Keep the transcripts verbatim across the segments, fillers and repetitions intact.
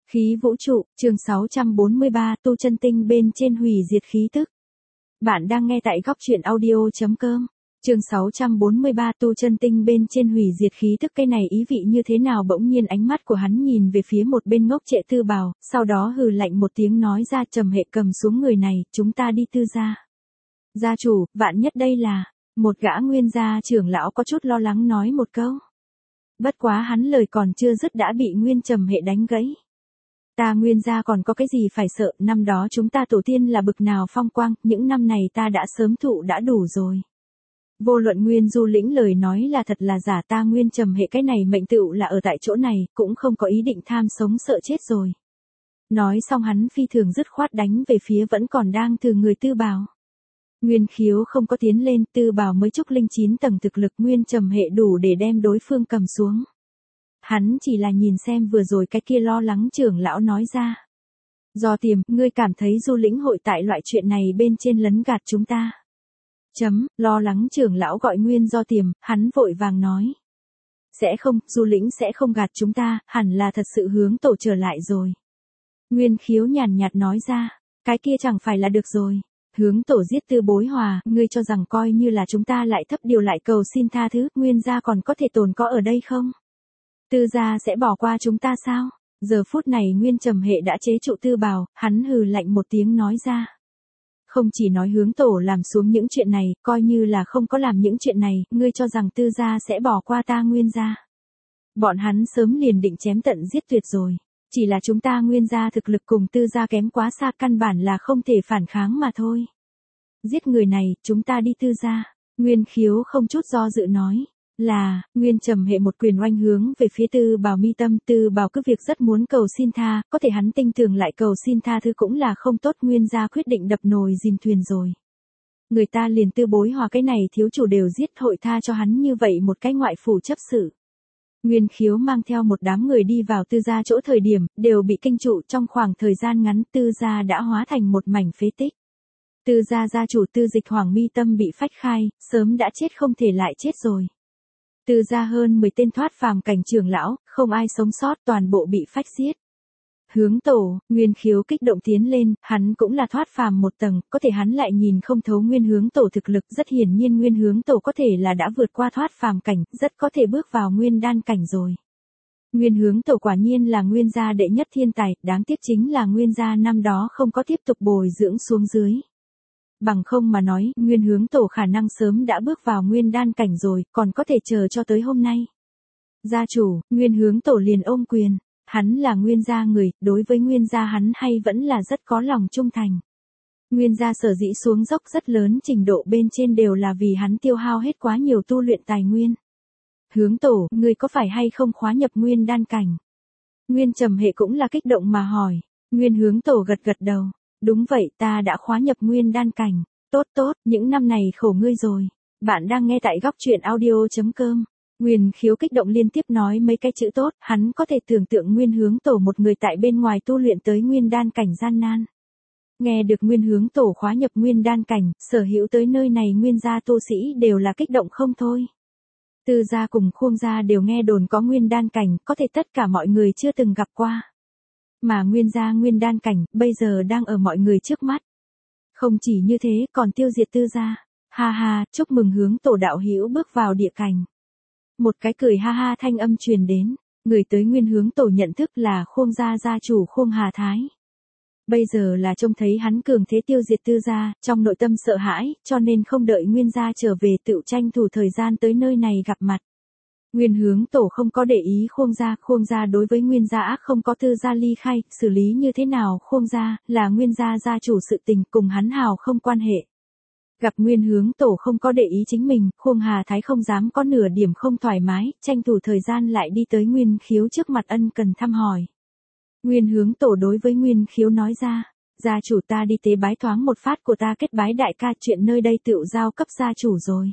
Khí vũ trụ, chương sáu trăm bốn mươi ba, tu chân tinh bên trên hủy diệt khí tức. Bạn đang nghe tại góc truyện audio chấm com. Chương sáu trăm bốn mươi ba, tu chân tinh bên trên hủy diệt khí tức. Cái này ý vị như thế nào? Bỗng nhiên ánh mắt của hắn nhìn về phía một bên ngốc trệ Tư Bào, sau đó hừ lạnh một tiếng nói ra, Trầm Hệ cầm xuống người này, chúng ta đi Tư gia. Gia chủ, vạn nhất đây là, một gã nguyên gia trưởng lão có chút lo lắng nói một câu. Bất quá hắn lời còn chưa dứt đã bị Nguyên Trầm Hệ đánh gãy. Ta Nguyên gia còn có cái gì phải sợ, năm đó chúng ta tổ tiên là bực nào phong quang, những năm này ta đã sớm thụ đã đủ rồi. Vô luận Nguyên Du Lĩnh lời nói là thật là giả, ta Nguyên Trầm Hệ cái này mệnh tựu là ở tại chỗ này, cũng không có ý định tham sống sợ chết rồi. Nói xong hắn phi thường dứt khoát đánh về phía vẫn còn đang từ người Tư Bào. Nguyên Khiếu không có tiến lên, Tư Bào mới trúc linh chín tầng thực lực, Nguyên Trầm Hệ đủ để đem đối phương cầm xuống. Hắn chỉ là nhìn xem vừa rồi cái kia lo lắng trưởng lão nói ra. Do Tiềm, ngươi cảm thấy Du Lĩnh hội tại loại chuyện này bên trên lấn gạt chúng ta. Chấm, lo lắng trưởng lão gọi Nguyên Do Tiềm, hắn vội vàng nói. Sẽ không, Du Lĩnh sẽ không gạt chúng ta, hẳn là thật sự hướng tổ trở lại rồi. Nguyên Khiếu nhàn nhạt nói ra, cái kia chẳng phải là được rồi. Hướng tổ giết Tư Bối Hòa, ngươi cho rằng coi như là chúng ta lại thấp điều lại cầu xin tha thứ, Nguyên gia còn có thể tồn có ở đây không? Tư gia sẽ bỏ qua chúng ta sao? Giờ phút này Nguyên Trầm Hệ đã chế trụ Tư Bào, hắn hừ lạnh một tiếng nói ra. Không chỉ nói hướng tổ làm xuống những chuyện này, coi như là không có làm những chuyện này, ngươi cho rằng Tư gia sẽ bỏ qua ta Nguyên gia. Bọn hắn sớm liền định chém tận giết tuyệt rồi. Chỉ là chúng ta Nguyên gia thực lực cùng Tư gia kém quá xa, căn bản là không thể phản kháng mà thôi. Giết người này, chúng ta đi Tư gia. Nguyên Khiếu không chút do dự nói. Là, Nguyên Trầm Hệ một quyền oanh hướng về phía Tư Bào mi tâm. Tư Bào cứ việc rất muốn cầu xin tha, có thể hắn tinh tường lại cầu xin tha thứ cũng là không tốt, Nguyên gia quyết định đập nồi dìm thuyền rồi. Người ta liền Tư Bối Hòa cái này thiếu chủ đều giết, hội tha cho hắn như vậy một cái ngoại phủ chấp sự. Nguyên Khiếu mang theo một đám người đi vào Tư gia chỗ thời điểm, đều bị kinh trụ, trong khoảng thời gian ngắn Tư gia đã hóa thành một mảnh phế tích. Tư gia gia chủ Tư Dịch Hoàng mi tâm bị phách khai, sớm đã chết không thể lại chết rồi. Tư gia hơn mười tên thoát phàm cảnh trưởng lão, không ai sống sót, toàn bộ bị phách giết. Hướng tổ, Nguyên Khiếu kích động tiến lên, hắn cũng là thoát phàm một tầng, có thể hắn lại nhìn không thấu Nguyên Hướng tổ thực lực, rất hiển nhiên Nguyên Hướng tổ có thể là đã vượt qua thoát phàm cảnh, rất có thể bước vào Nguyên đan cảnh rồi. Nguyên Hướng tổ quả nhiên là Nguyên gia đệ nhất thiên tài, đáng tiếc chính là Nguyên gia năm đó không có tiếp tục bồi dưỡng xuống dưới. Bằng không mà nói, Nguyên Hướng tổ khả năng sớm đã bước vào Nguyên đan cảnh rồi, còn có thể chờ cho tới hôm nay. Gia chủ, Nguyên Hướng tổ liền ôm quyền, hắn là Nguyên gia người, đối với Nguyên gia hắn hay vẫn là rất có lòng trung thành. Nguyên gia sở dĩ xuống dốc rất lớn trình độ bên trên đều là vì hắn tiêu hao hết quá nhiều tu luyện tài nguyên. Hướng tổ, ngươi có phải hay không khóa nhập Nguyên đan cảnh? Nguyên Trầm Hệ cũng là kích động mà hỏi. Nguyên Hướng tổ gật gật đầu. Đúng vậy, ta đã khóa nhập Nguyên đan cảnh. Tốt tốt, những năm này khổ ngươi rồi. Bạn đang nghe tại góc truyện audio chấm com. Nguyên Khiếu kích động liên tiếp nói mấy cái chữ tốt, hắn có thể tưởng tượng Nguyên Hướng tổ một người tại bên ngoài tu luyện tới Nguyên đan cảnh gian nan. Nghe được Nguyên Hướng tổ khóa nhập Nguyên đan cảnh, sở hữu tới nơi này Nguyên gia tu sĩ đều là kích động không thôi. Tư gia cùng Khuông gia đều nghe đồn có Nguyên đan cảnh, có thể tất cả mọi người chưa từng gặp qua. Mà Nguyên gia Nguyên đan cảnh, bây giờ đang ở mọi người trước mắt. Không chỉ như thế, còn tiêu diệt Tư gia. Ha ha, chúc mừng Hướng tổ đạo hữu bước vào địa cảnh. Một cái cười ha ha thanh âm truyền đến, người tới Nguyên Hướng tổ nhận thức là Khuông gia gia chủ Khuông Hà Thái. Bây giờ là trông thấy hắn cường thế tiêu diệt Tư gia, trong nội tâm sợ hãi, cho nên không đợi Nguyên gia trở về tự tranh thủ thời gian tới nơi này gặp mặt. Nguyên Hướng tổ không có để ý Khuông gia, Khuông gia đối với Nguyên gia ác không có Tư gia ly khai, xử lý như thế nào Khuông gia, là Nguyên gia gia chủ sự tình, cùng hắn hào không quan hệ. Gặp Nguyên Hướng tổ không có để ý chính mình, Khuông Hà Thái không dám có nửa điểm không thoải mái, tranh thủ thời gian lại đi tới Nguyên Khiếu trước mặt ân cần thăm hỏi. Nguyên Hướng tổ đối với Nguyên Khiếu nói ra, gia chủ ta đi tế bái thoáng một phát của ta kết bái đại ca, chuyện nơi đây tựu giao cấp gia chủ rồi.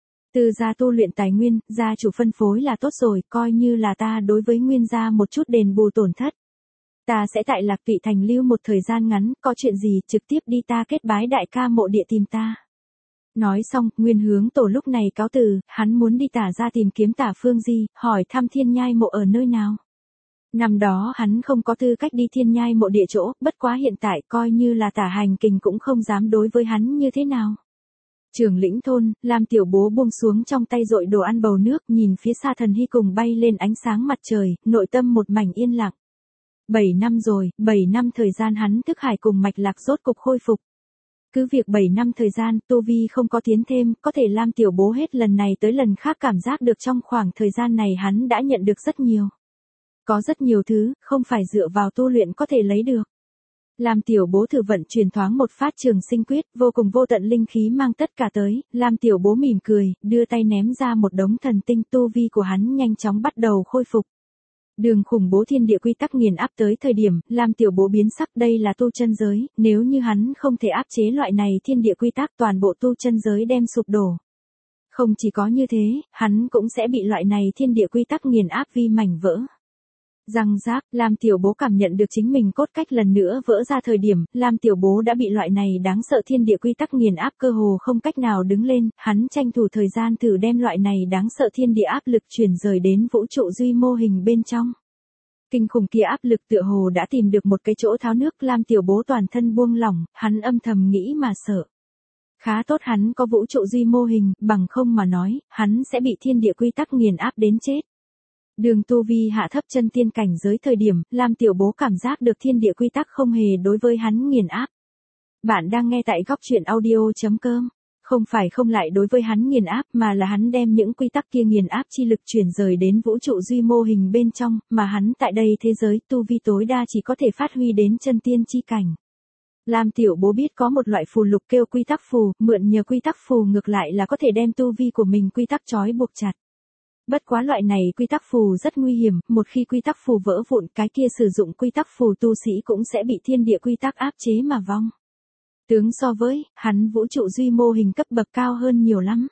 Tư gia tu luyện tài nguyên, gia chủ phân phối là tốt rồi, coi như là ta đối với Nguyên gia một chút đền bù tổn thất. Ta sẽ tại Lạc Vị thành lưu một thời gian ngắn, có chuyện gì trực tiếp đi ta kết bái đại ca mộ địa tìm ta. Nói xong, Nguyên Hướng tổ lúc này cáo từ, hắn muốn đi Tả ra tìm kiếm Tả Phương Di, hỏi thăm Thiên Nhai mộ ở nơi nào. Năm đó hắn không có tư cách đi thiên nhai mộ địa chỗ, bất quá hiện tại coi như là tả hành kình cũng không dám đối với hắn như thế nào. Trường lĩnh thôn, Lam Tiểu Bố buông xuống trong tay dội đồ ăn bầu nước, nhìn phía xa thần hy cùng bay lên ánh sáng mặt trời, nội tâm một mảnh yên lặng. Bảy năm rồi, bảy năm thời gian hắn thức hải cùng mạch lạc rốt cục khôi phục. Cứ việc bảy năm thời gian, tu vi không có tiến thêm, có thể Lam Tiểu Bố hết lần này tới lần khác cảm giác được trong khoảng thời gian này hắn đã nhận được rất nhiều. Có rất nhiều thứ, không phải dựa vào tu luyện có thể lấy được. Lam Tiểu Bố thử vận chuyển thoáng một phát trường sinh quyết, vô cùng vô tận linh khí mang tất cả tới, Lam Tiểu Bố mỉm cười, đưa tay ném ra một đống thần tinh, tu vi của hắn nhanh chóng bắt đầu khôi phục. Đường khủng bố thiên địa quy tắc nghiền áp tới thời điểm, Lam Tiểu Bố biến sắc, đây là tu chân giới, nếu như hắn không thể áp chế loại này thiên địa quy tắc, toàn bộ tu chân giới đem sụp đổ. Không chỉ có như thế, hắn cũng sẽ bị loại này thiên địa quy tắc nghiền áp vi mảnh vỡ. Răng rác, Lam Tiểu Bố cảm nhận được chính mình cốt cách lần nữa vỡ ra thời điểm, Lam Tiểu Bố đã bị loại này đáng sợ thiên địa quy tắc nghiền áp cơ hồ không cách nào đứng lên, hắn tranh thủ thời gian thử đem loại này đáng sợ thiên địa áp lực chuyển rời đến vũ trụ duy mô hình bên trong. Kinh khủng kia áp lực tựa hồ đã tìm được một cái chỗ tháo nước, Lam Tiểu Bố toàn thân buông lỏng, hắn âm thầm nghĩ mà sợ. Khá tốt hắn có vũ trụ duy mô hình, bằng không mà nói, hắn sẽ bị thiên địa quy tắc nghiền áp đến chết. Đường tu vi hạ thấp chân tiên cảnh giới thời điểm, Lam Tiểu Bố cảm giác được thiên địa quy tắc không hề đối với hắn nghiền áp. Bạn đang nghe tại góc truyện audio chấm com. Không phải không lại đối với hắn nghiền áp mà là hắn đem những quy tắc kia nghiền áp chi lực chuyển rời đến vũ trụ duy mô hình bên trong, mà hắn tại đây thế giới tu vi tối đa chỉ có thể phát huy đến chân tiên chi cảnh. Lam Tiểu Bố biết có một loại phù lục kêu quy tắc phù, mượn nhờ quy tắc phù ngược lại là có thể đem tu vi của mình quy tắc trói buộc chặt. Bất quá loại này quy tắc phù rất nguy hiểm, một khi quy tắc phù vỡ vụn, cái kia sử dụng quy tắc phù tu sĩ cũng sẽ bị thiên địa quy tắc áp chế mà vong. Tướng so với, hắn vũ trụ duy mô hình cấp bậc cao hơn nhiều lắm.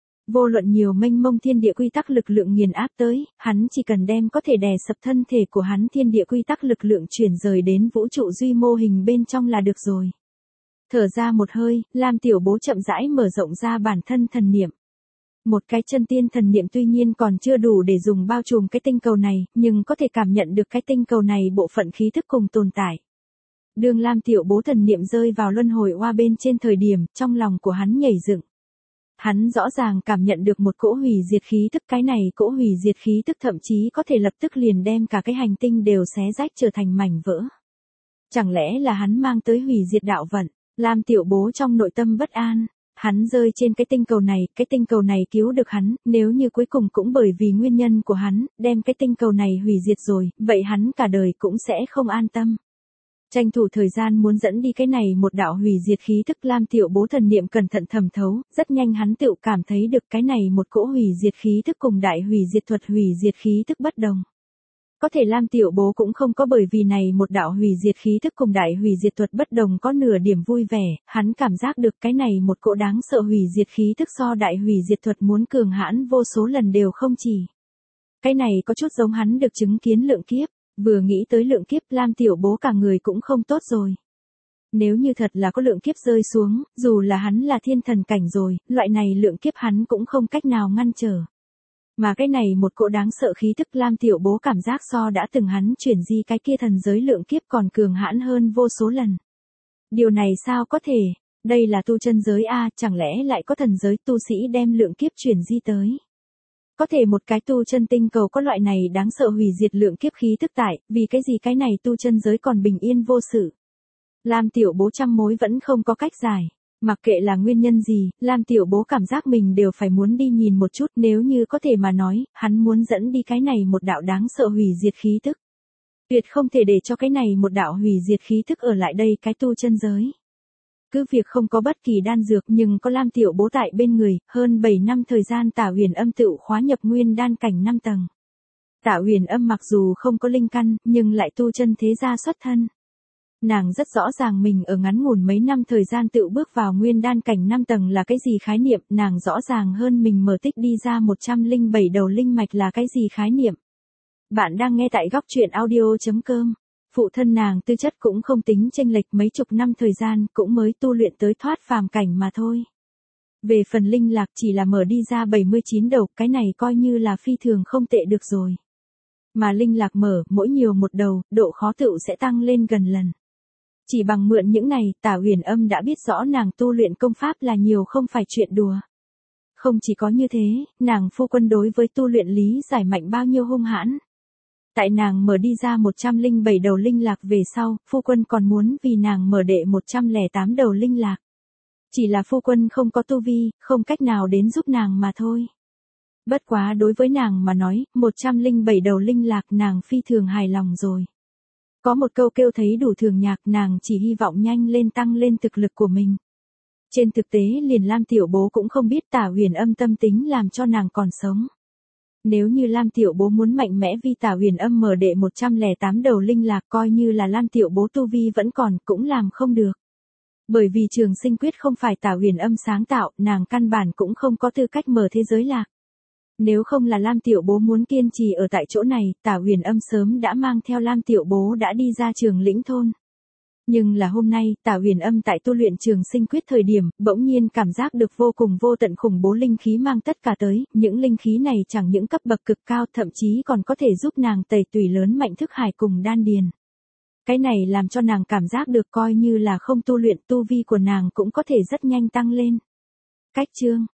Vô luận nhiều mênh mông thiên địa quy tắc lực lượng nghiền áp tới, hắn chỉ cần đem có thể đè sập thân thể của hắn thiên địa quy tắc lực lượng chuyển rời đến vũ trụ duy mô hình bên trong là được rồi. Thở ra một hơi, Lam Tiểu Bố chậm rãi mở rộng ra bản thân thần niệm. Một cái chân tiên thần niệm tuy nhiên còn chưa đủ để dùng bao trùm cái tinh cầu này, nhưng có thể cảm nhận được cái tinh cầu này bộ phận khí thức cùng tồn tại. Đường Lam Tiểu Bố thần niệm rơi vào luân hồi oa bên trên thời điểm, trong lòng của hắn nhảy dựng. Hắn rõ ràng cảm nhận được một cỗ hủy diệt khí tức, cái này cỗ hủy diệt khí tức thậm chí có thể lập tức liền đem cả cái hành tinh đều xé rách trở thành mảnh vỡ. Chẳng lẽ là hắn mang tới hủy diệt đạo vận? Lam Tiểu Bố trong nội tâm bất an. Hắn rơi trên cái tinh cầu này, cái tinh cầu này cứu được hắn, nếu như cuối cùng cũng bởi vì nguyên nhân của hắn, đem cái tinh cầu này hủy diệt rồi, vậy hắn cả đời cũng sẽ không an tâm. Tranh thủ thời gian muốn dẫn đi cái này một đạo hủy diệt khí tức, Lam Tiểu Bố thần niệm cẩn thận thẩm thấu, rất nhanh hắn tự cảm thấy được cái này một cỗ hủy diệt khí tức cùng đại hủy diệt thuật hủy diệt khí tức bất đồng. Có thể Lam Tiểu Bố cũng không có bởi vì này một đạo hủy diệt khí tức cùng đại hủy diệt thuật bất đồng có nửa điểm vui vẻ, hắn cảm giác được cái này một cỗ đáng sợ hủy diệt khí tức so đại hủy diệt thuật muốn cường hãn vô số lần đều không chỉ. Cái này có chút giống hắn được chứng kiến lượng kiếp, vừa nghĩ tới lượng kiếp Lam Tiểu Bố cả người cũng không tốt rồi. Nếu như thật là có lượng kiếp rơi xuống, dù là hắn là thiên thần cảnh rồi, loại này lượng kiếp hắn cũng không cách nào ngăn trở. Mà cái này một cỗ đáng sợ khí tức Lam Tiểu Bố cảm giác so đã từng hắn chuyển di cái kia thần giới lượng kiếp còn cường hãn hơn vô số lần. Điều này sao có thể, đây là tu chân giới a, chẳng lẽ lại có thần giới tu sĩ đem lượng kiếp chuyển di tới. Có thể một cái tu chân tinh cầu có loại này đáng sợ hủy diệt lượng kiếp khí tức tại, vì cái gì cái này tu chân giới còn bình yên vô sự. Lam Tiểu Bố trăm mối vẫn không có cách giải. Mặc kệ là nguyên nhân gì, Lam Tiểu Bố cảm giác mình đều phải muốn đi nhìn một chút, nếu như có thể mà nói, hắn muốn dẫn đi cái này một đạo đáng sợ hủy diệt khí tức. Tuyệt không thể để cho cái này một đạo hủy diệt khí tức ở lại đây cái tu chân giới. Cứ việc không có bất kỳ đan dược nhưng có Lam Tiểu Bố tại bên người, hơn bảy năm thời gian Tả Huyền Âm tự khóa nhập nguyên đan cảnh năm tầng. Tả Huyền Âm mặc dù không có linh căn, nhưng lại tu chân thế gia xuất thân. Nàng rất rõ ràng mình ở ngắn ngủn mấy năm thời gian tự bước vào nguyên đan cảnh năm tầng là cái gì khái niệm, nàng rõ ràng hơn mình mở tích đi ra một trăm lẻ bảy đầu linh mạch là cái gì khái niệm. Bạn đang nghe tại góc truyện audio chấm com. Phụ thân nàng tư chất cũng không tính chênh lệch mấy chục năm thời gian, cũng mới tu luyện tới thoát phàm cảnh mà thôi. Về phần linh lạc chỉ là mở đi ra bảy mươi chín đầu, cái này coi như là phi thường không tệ được rồi. Mà linh lạc mở, mỗi nhiều một đầu, độ khó tựu sẽ tăng lên gần lần. Chỉ bằng mượn những này, Tả Huyền Âm đã biết rõ nàng tu luyện công pháp là nhiều không phải chuyện đùa. Không chỉ có như thế, nàng phu quân đối với tu luyện lý giải mạnh bao nhiêu hung hãn. Tại nàng mở đi ra một trăm lẻ bảy đầu linh lạc về sau, phu quân còn muốn vì nàng mở đệ một trăm lẻ tám đầu linh lạc. Chỉ là phu quân không có tu vi, không cách nào đến giúp nàng mà thôi. Bất quá đối với nàng mà nói, một trăm lẻ bảy đầu linh lạc nàng phi thường hài lòng rồi. Có một câu kêu thấy đủ thường nhạc, nàng chỉ hy vọng nhanh lên tăng lên thực lực của mình. Trên thực tế liền Lam Tiểu Bố cũng không biết Tả Huyền Âm tâm tính làm cho nàng còn sống. Nếu như Lam Tiểu Bố muốn mạnh mẽ vì Tả Huyền Âm mở đệ một trăm lẻ tám đầu linh lạc, coi như là Lam Tiểu Bố tu vi vẫn còn, cũng làm không được. Bởi vì Trường Sinh Quyết không phải Tả Huyền Âm sáng tạo, nàng căn bản cũng không có tư cách mở thế giới lạc. Nếu không là Lam Tiểu Bố muốn kiên trì ở tại chỗ này, Tả Huyền Âm sớm đã mang theo Lam Tiểu Bố đã đi ra Trường Lĩnh thôn. Nhưng là hôm nay, Tả Huyền Âm tại tu luyện Trường Sinh Quyết thời điểm, bỗng nhiên cảm giác được vô cùng vô tận khủng bố linh khí mang tất cả tới, những linh khí này chẳng những cấp bậc cực cao, thậm chí còn có thể giúp nàng tẩy tùy lớn mạnh thức hải cùng đan điền. Cái này làm cho nàng cảm giác được coi như là không tu luyện, tu vi của nàng cũng có thể rất nhanh tăng lên. Cách chương